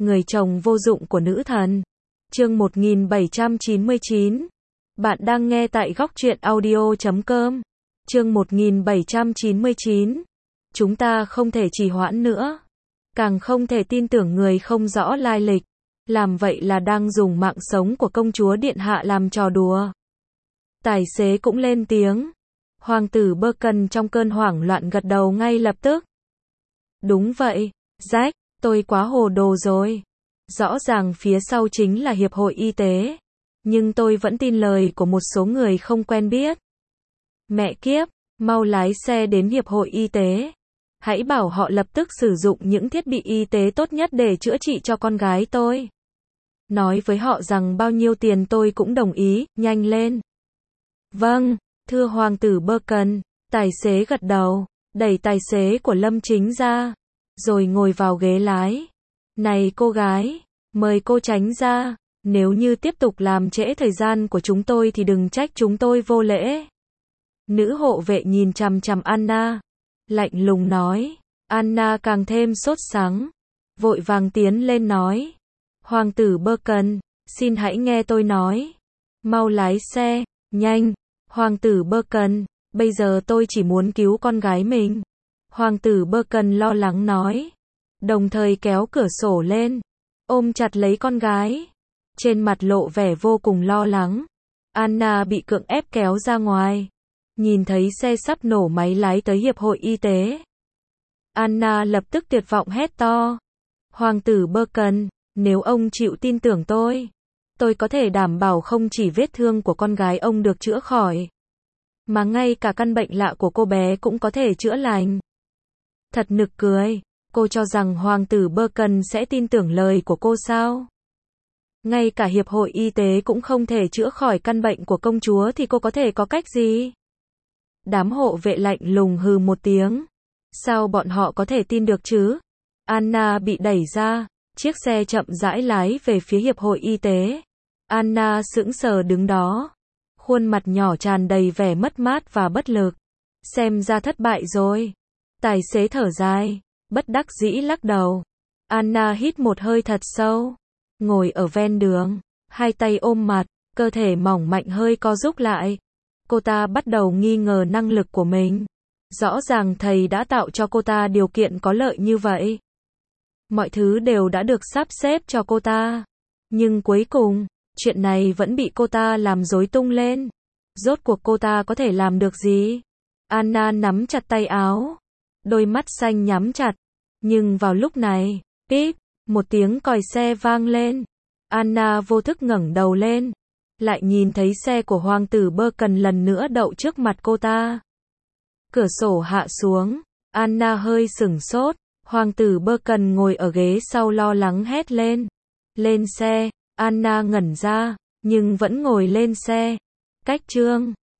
Người chồng vô dụng của nữ thần. Chương 1799. Bạn đang nghe tại Góc Truyện Audio.com. Chương 1799. Chúng ta không thể trì hoãn nữa. Càng không thể tin tưởng người không rõ lai lịch. Làm vậy là đang dùng mạng sống của công chúa điện hạ làm trò đùa. Tài xế cũng lên tiếng. Hoàng tử Birkin trong cơn hoảng loạn gật đầu ngay lập tức. Đúng vậy, Jack, tôi quá hồ đồ rồi. Rõ ràng phía sau chính là Hiệp hội Y tế. Nhưng tôi vẫn tin lời của một số người không quen biết. Mẹ kiếp, mau lái xe đến Hiệp hội Y tế. Hãy bảo họ lập tức sử dụng những thiết bị y tế tốt nhất để chữa trị cho con gái tôi. Nói với họ rằng bao nhiêu tiền tôi cũng đồng ý, nhanh lên. Vâng, thưa Hoàng tử Birkin, tài xế gật đầu, đẩy tài xế của Lâm Chính ra, rồi ngồi vào ghế lái. Này cô gái, mời cô tránh ra, nếu như tiếp tục làm trễ thời gian của chúng tôi thì đừng trách chúng tôi vô lễ. Nữ hộ vệ nhìn chằm chằm Anna, lạnh lùng nói. Anna càng thêm sốt sắng, vội vàng tiến lên nói. Hoàng tử Birkin, xin hãy nghe tôi nói. Mau lái xe, nhanh. Hoàng tử Birkin, bây giờ tôi chỉ muốn cứu con gái mình. Hoàng tử Birkin lo lắng nói. Đồng thời kéo cửa sổ lên, ôm chặt lấy con gái. Trên mặt lộ vẻ vô cùng lo lắng. Anna bị cưỡng ép kéo ra ngoài. Nhìn thấy xe sắp nổ máy lái tới Hiệp hội Y tế. Anna lập tức tuyệt vọng hét to. Hoàng tử Birkin, nếu ông chịu tin tưởng tôi có thể đảm bảo không chỉ vết thương của con gái ông được chữa khỏi, mà ngay cả căn bệnh lạ của cô bé cũng có thể chữa lành. Thật nực cười, cô cho rằng Hoàng tử Birkin sẽ tin tưởng lời của cô sao? Ngay cả Hiệp hội Y tế cũng không thể chữa khỏi căn bệnh của công chúa thì cô có thể có cách gì? Đám hộ vệ lạnh lùng hừ một tiếng. Sao bọn họ có thể tin được chứ? Anna bị đẩy ra, chiếc xe chậm rãi lái về phía Hiệp hội Y tế. Anna sững sờ đứng đó, khuôn mặt nhỏ tràn đầy vẻ mất mát và bất lực. Xem ra thất bại rồi. Tài xế thở dài, bất đắc dĩ lắc đầu. Anna hít một hơi thật sâu, ngồi ở ven đường, hai tay ôm mặt, cơ thể mỏng manh hơi co rúm lại. Cô ta bắt đầu nghi ngờ năng lực của mình. Rõ ràng thầy đã tạo cho cô ta điều kiện có lợi như vậy. Mọi thứ đều đã được sắp xếp cho cô ta. Nhưng cuối cùng, chuyện này vẫn bị cô ta làm rối tung lên. Rốt cuộc cô ta có thể làm được gì? Anna nắm chặt tay áo, đôi mắt xanh nhắm chặt. Nhưng vào lúc này, píp, một tiếng còi xe vang lên. Anna vô thức ngẩng đầu lên, lại nhìn thấy xe của Hoàng tử Birkin lần nữa đậu trước mặt cô ta. Cửa sổ hạ xuống, Anna hơi sửng sốt. Hoàng tử Birkin ngồi ở ghế sau lo lắng hét lên. Lên xe. Anna ngẩn ra, nhưng vẫn ngồi lên xe. Cách chương